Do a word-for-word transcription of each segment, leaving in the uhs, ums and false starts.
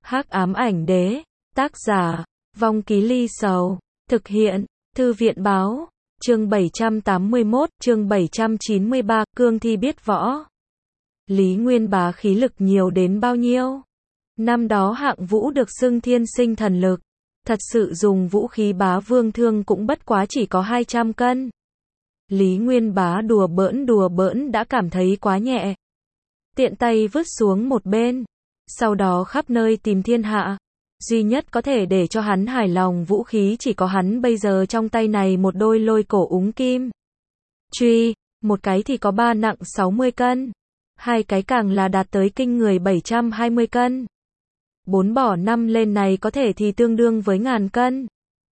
Hắc ám ảnh đế, tác giả, Vong Ký Ly Sầu, thực hiện, Thư viện báo, chương bảy trăm tám mươi mốt, chương bảy trăm chín mươi ba, cương thi biết võ. Lý Nguyên Bá khí lực nhiều đến bao nhiêu? Năm đó Hạng Vũ được xưng thiên sinh thần lực, thật sự dùng vũ khí bá vương thương cũng bất quá chỉ có hai trăm cân. Lý Nguyên Bá đùa bỡn đùa bỡn đã cảm thấy quá nhẹ. Tiện tay vứt xuống một bên, sau đó khắp nơi tìm thiên hạ. Duy nhất có thể để cho hắn hài lòng vũ khí chỉ có hắn bây giờ trong tay này một đôi lôi cổ úng kim. Truy, một cái thì có ba nặng sáu mươi cân, hai cái càng là đạt tới kinh người bảy trăm hai mươi cân. Bốn bỏ năm lên này có thể thì tương đương với ngàn cân.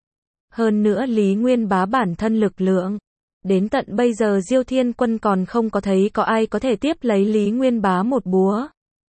Hơn nữa Lý Nguyên Bá bản thân lực lượng. Đến tận bây giờ Diêu Thiên Quân còn không có thấy có ai có thể tiếp lấy Lý Nguyên Bá một búa.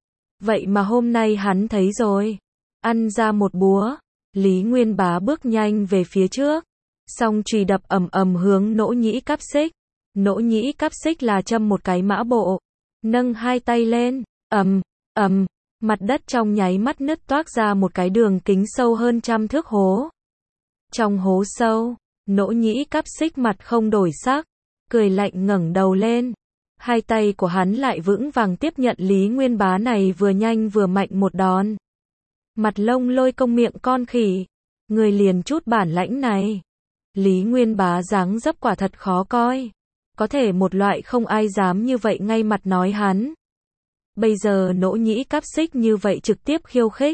Vậy mà hôm nay hắn thấy rồi. Ăn ra một búa. Lý Nguyên Bá bước nhanh về phía trước. Song chùy đập ầm ầm hướng Nỗ Nhĩ Cáp Xích. Nỗ Nhĩ Cáp Xích là châm một cái mã bộ. Nâng hai tay lên. Ầm, ầm. Mặt đất trong nháy mắt nứt toác ra một cái đường kính sâu hơn trăm thước hố. Trong hố sâu, Nỗ Nhĩ Cáp Xích mặt không đổi sắc, cười lạnh ngẩng đầu lên. Hai tay của hắn lại vững vàng tiếp nhận Lý Nguyên Bá này vừa nhanh vừa mạnh một đòn. Mặt lông lôi công miệng con khỉ, người liền chút bản lãnh này. Lý Nguyên Bá dáng dấp quả thật khó coi, có thể một loại không ai dám như vậy ngay mặt nói hắn. Bây giờ Nỗ Nhĩ Cáp Xích như vậy trực tiếp khiêu khích.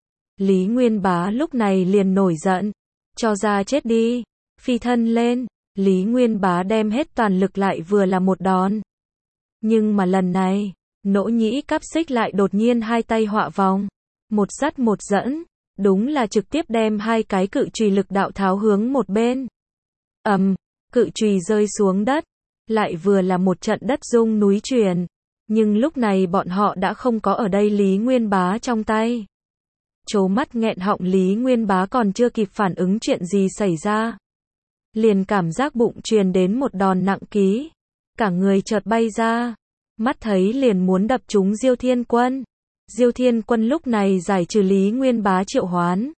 Lý Nguyên Bá lúc này liền nổi giận, cho ra chết đi. Phi thân lên, Lý Nguyên Bá đem hết toàn lực lại vừa là một đòn. Nhưng mà lần này, Nỗ Nhĩ Cáp Xích lại đột nhiên hai tay họa vòng, một dắt một dẫn, đúng là trực tiếp đem hai cái cự chùy lực đạo tháo hướng một bên. Ầm, cự chùy rơi xuống đất, lại vừa là một trận đất rung núi chuyển. Nhưng lúc này bọn họ đã không có ở đây Lý Nguyên Bá trong tay. Trố mắt nghẹn họng Lý Nguyên Bá còn chưa kịp phản ứng chuyện gì xảy ra. Liền cảm giác bụng truyền đến một đòn nặng ký. Cả người chợt bay ra. Mắt thấy liền muốn đập trúng Diêu Thiên Quân. Diêu Thiên Quân lúc này giải trừ Lý Nguyên Bá triệu hoán.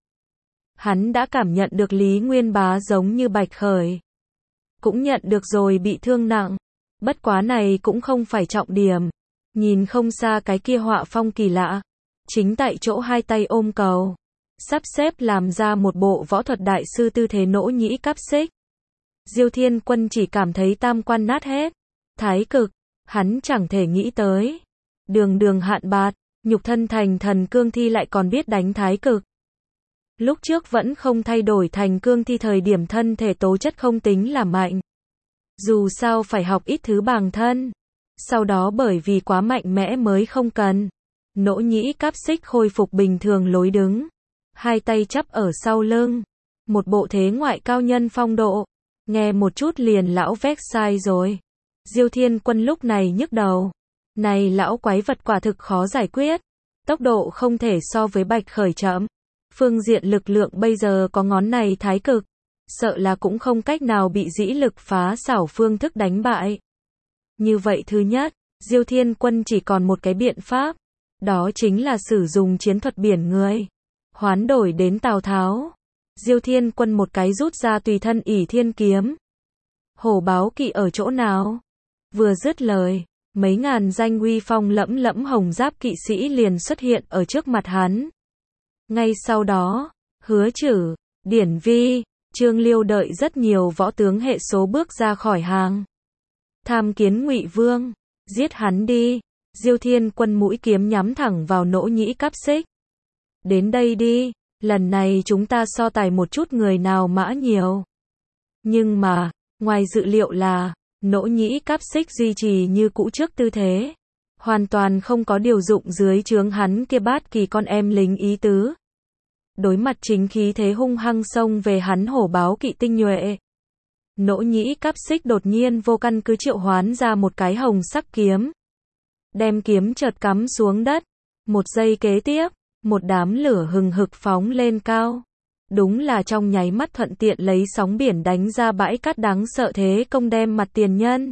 Hắn đã cảm nhận được Lý Nguyên Bá giống như bạch khởi. Cũng nhận được rồi bị thương nặng. Bất quá này cũng không phải trọng điểm. Nhìn không xa cái kia họa phong kỳ lạ. Chính tại chỗ hai tay ôm cầu. Sắp xếp làm ra một bộ võ thuật đại sư tư thế Nỗ Nhĩ Cáp Xích. Diêu Thiên Quân chỉ cảm thấy tam quan nát hết. Thái cực, hắn chẳng thể nghĩ tới. Đường đường hạn bạt, nhục thân thành thần cương thi lại còn biết đánh thái cực. Lúc trước vẫn không thay đổi thành cương thi thời điểm thân thể tố chất không tính là mạnh. Dù sao phải học ít thứ bằng thân. Sau đó bởi vì quá mạnh mẽ mới không cần. Nỗ Nhĩ Cáp Xích khôi phục bình thường lối đứng. Hai tay chắp ở sau lưng. Một bộ thế ngoại cao nhân phong độ. Nghe một chút liền lão vét sai rồi. Diêu Thiên Quân lúc này nhức đầu. Này lão quái vật quả thực khó giải quyết. Tốc độ không thể so với bạch khởi chậm. Phương diện lực lượng bây giờ có ngón này thái cực. Sợ là cũng không cách nào bị dĩ lực phá xảo phương thức đánh bại. Như vậy thứ nhất, Diêu Thiên Quân chỉ còn một cái biện pháp. Đó chính là sử dụng chiến thuật biển người. Hoán đổi đến Tào Tháo. Diêu Thiên Quân một cái rút ra tùy thân ỷ thiên kiếm. Hổ báo kỵ ở chỗ nào? Vừa dứt lời, mấy ngàn danh uy phong lẫm lẫm hồng giáp kỵ sĩ liền xuất hiện ở trước mặt hắn. Ngay sau đó, Hứa Chử, Điển Vi, Trương Liêu đợi rất nhiều võ tướng hệ số bước ra khỏi hàng. Tham kiến Ngụy Vương, giết hắn đi. Diêu Thiên Quân mũi kiếm nhắm thẳng vào Nỗ Nhĩ Cáp Xích. Đến đây đi, lần này chúng ta so tài một chút người nào mã nhiều. Nhưng mà, ngoài dự liệu là, Nỗ Nhĩ Cáp Xích duy trì như cũ trước tư thế. Hoàn toàn không có điều dụng dưới trướng hắn kia bát kỳ con em lính ý tứ. Đối mặt chính khí thế hung hăng xông về hắn hổ báo kỵ tinh nhuệ. Nỗ Nhĩ Cáp Xích đột nhiên vô căn cứ triệu hoán ra một cái hồng sắc kiếm. Đem kiếm chợt cắm xuống đất. Một giây kế tiếp, một đám lửa hừng hực phóng lên cao. Đúng là trong nháy mắt thuận tiện lấy sóng biển đánh ra bãi cát đáng sợ thế công đem mặt tiền nhân.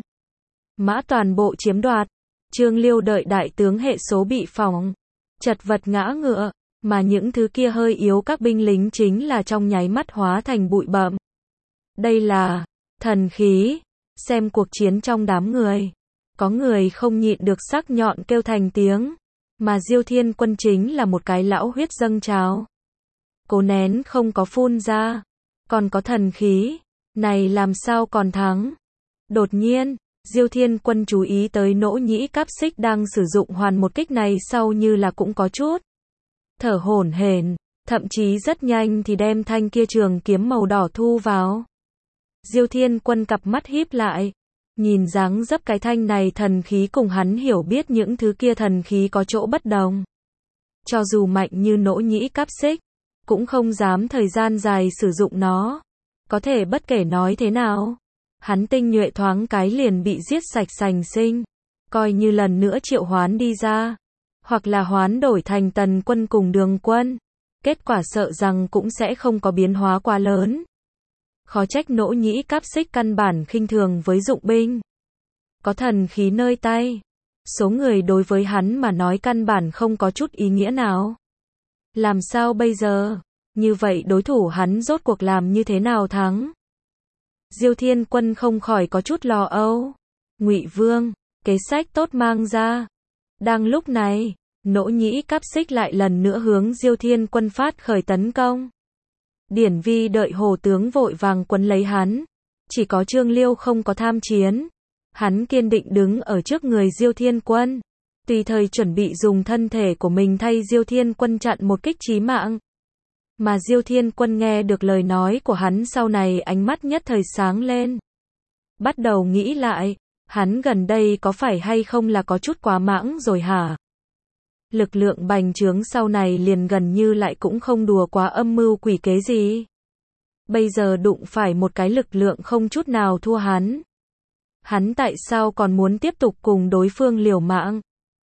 Mã toàn bộ chiếm đoạt. Trương Liêu đợi đại tướng hệ số bị phỏng. Chật vật ngã ngựa. Mà những thứ kia hơi yếu các binh lính chính là trong nháy mắt hóa thành bụi bặm. Đây là thần khí. Xem cuộc chiến trong đám người. Có người không nhịn được sắc nhọn kêu thành tiếng. Mà Diêu Thiên Quân chính là một cái lão huyết dâng trào. Cố nén không có phun ra. Còn có thần khí. Này làm sao còn thắng. Đột nhiên, Diêu Thiên Quân chú ý tới Nỗ Nhĩ Cáp Xích đang sử dụng hoàn một kích này sau như là cũng có chút thở hổn hển, thậm chí rất nhanh thì đem thanh kia trường kiếm màu đỏ thu vào. Diêu Thiên Quân cặp mắt híp lại, nhìn dáng dấp cái thanh này thần khí cùng hắn hiểu biết những thứ kia thần khí có chỗ bất đồng. Cho dù mạnh như Nỗ Nhĩ Cáp Xích, cũng không dám thời gian dài sử dụng nó. Có thể bất kể nói thế nào, hắn tinh nhuệ thoáng cái liền bị giết sạch sành sinh, coi như lần nữa triệu hoán đi ra, hoặc là hoán đổi thành Tần Quân cùng Đường Quân, kết quả sợ rằng cũng sẽ không có biến hóa quá lớn. Khó trách Nỗ Nhĩ Cáp Xích căn bản khinh thường với dụng binh. Có thần khí nơi tay, số người đối với hắn mà nói căn bản không có chút ý nghĩa nào. Làm sao bây giờ? Như vậy đối thủ hắn rốt cuộc làm như thế nào thắng? Diêu Thiên Quân không khỏi có chút lo âu. Ngụy Vương, kế sách tốt mang ra. Đang lúc này, Nỗ Nhĩ Cáp Xích lại lần nữa hướng Diêu Thiên Quân phát khởi tấn công. Điển Vi đợi Hồ tướng vội vàng quấn lấy hắn. Chỉ có Trương Liêu không có tham chiến. Hắn kiên định đứng ở trước người Diêu Thiên Quân, tùy thời chuẩn bị dùng thân thể của mình thay Diêu Thiên Quân chặn một kích chí mạng. Mà Diêu Thiên Quân nghe được lời nói của hắn sau này ánh mắt nhất thời sáng lên. Bắt đầu nghĩ lại, hắn gần đây có phải hay không là có chút quá mãng rồi hả? Lực lượng bành trướng sau này liền gần như lại cũng không đùa quá âm mưu quỷ kế gì. Bây giờ đụng phải một cái lực lượng không chút nào thua hắn. Hắn tại sao còn muốn tiếp tục cùng đối phương liều mạng?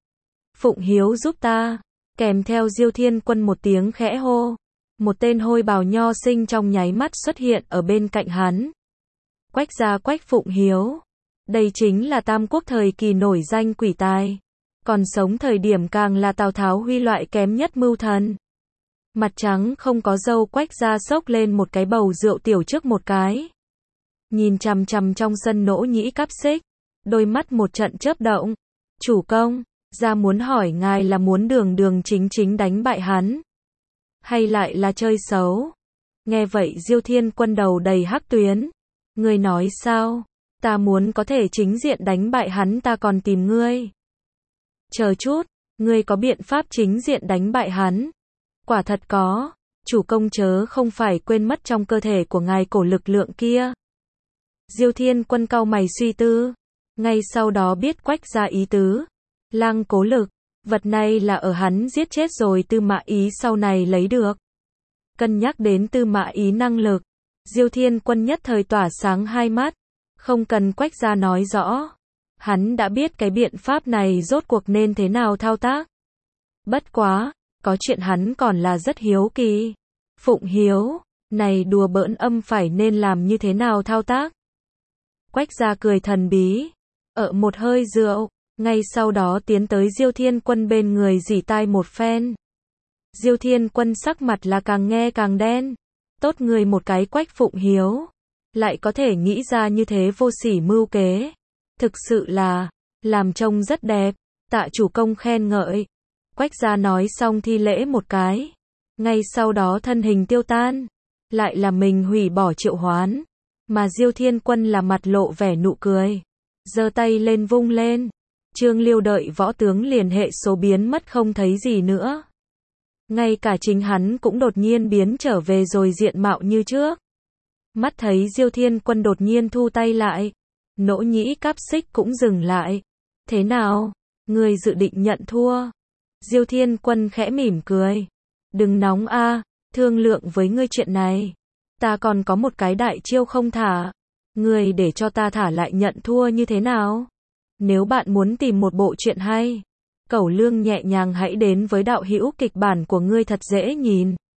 Phụng Hiếu giúp ta, kèm theo Diêu Thiên Quân một tiếng khẽ hô. Một tên hôi bào nho sinh trong nháy mắt xuất hiện ở bên cạnh hắn. Quách gia Quách Phụng Hiếu. Đây chính là Tam Quốc thời kỳ nổi danh quỷ tài. Còn sống thời điểm càng là Tào Tháo huy loại kém nhất mưu thần. Mặt trắng không có râu Quách gia xốc lên một cái bầu rượu tiểu trước một cái. Nhìn chằm chằm trong sân Nỗ Nhĩ Cáp Xích. Đôi mắt một trận chớp động. Chủ công, gia muốn hỏi ngài là muốn đường đường chính chính đánh bại hắn, hay lại là chơi xấu? Nghe vậy Diêu Thiên Quân đầu đầy hắc tuyến. Ngươi nói sao? Ta muốn có thể chính diện đánh bại hắn ta còn tìm ngươi. Chờ chút, ngươi có biện pháp chính diện đánh bại hắn? Quả thật có, chủ công chớ không phải quên mất trong cơ thể của ngài cổ lực lượng kia. Diêu Thiên Quân cau mày suy tư, ngay sau đó biết Quách gia ý tứ. Lang cố lực. Vật này là ở hắn giết chết rồi Tư Mã Ý sau này lấy được. Cân nhắc đến Tư Mã Ý năng lực, Diêu Thiên Quân nhất thời tỏa sáng hai mắt. Không cần Quách gia nói rõ, hắn đã biết cái biện pháp này rốt cuộc nên thế nào thao tác. Bất quá, có chuyện hắn còn là rất hiếu kỳ. Phụng Hiếu, này đùa bỡn âm phải nên làm như thế nào thao tác? Quách gia cười thần bí, ở một hơi rượu. Ngay sau đó tiến tới Diêu Thiên Quân bên người rỉ tai một phen. Diêu Thiên Quân sắc mặt là càng nghe càng đen. Tốt người một cái Quách Phụng Hiếu, lại có thể nghĩ ra như thế vô sỉ mưu kế. Thực sự là, làm trông rất đẹp, tạ chủ công khen ngợi. Quách gia nói xong thi lễ một cái. Ngay sau đó thân hình tiêu tan. Lại là mình hủy bỏ triệu hoán. Mà Diêu Thiên Quân là mặt lộ vẻ nụ cười. Giơ tay lên vung lên. Trương Liêu đợi võ tướng liền hệ số biến mất không thấy gì nữa. Ngay cả chính hắn cũng đột nhiên biến trở về rồi diện mạo như trước. Mắt thấy Diêu Thiên Quân đột nhiên thu tay lại. Nỗ Nhĩ Cáp Xích cũng dừng lại. Thế nào? Ngươi dự định nhận thua? Diêu Thiên Quân khẽ mỉm cười. Đừng nóng a, thương lượng với ngươi chuyện này. Ta còn có một cái đại chiêu không thả. Ngươi để cho ta thả lại nhận thua như thế nào? Nếu bạn muốn tìm một bộ truyện hay, Cẩu Lương nhẹ nhàng hãy đến với đạo hữu kịch bản của ngươi thật dễ nhìn.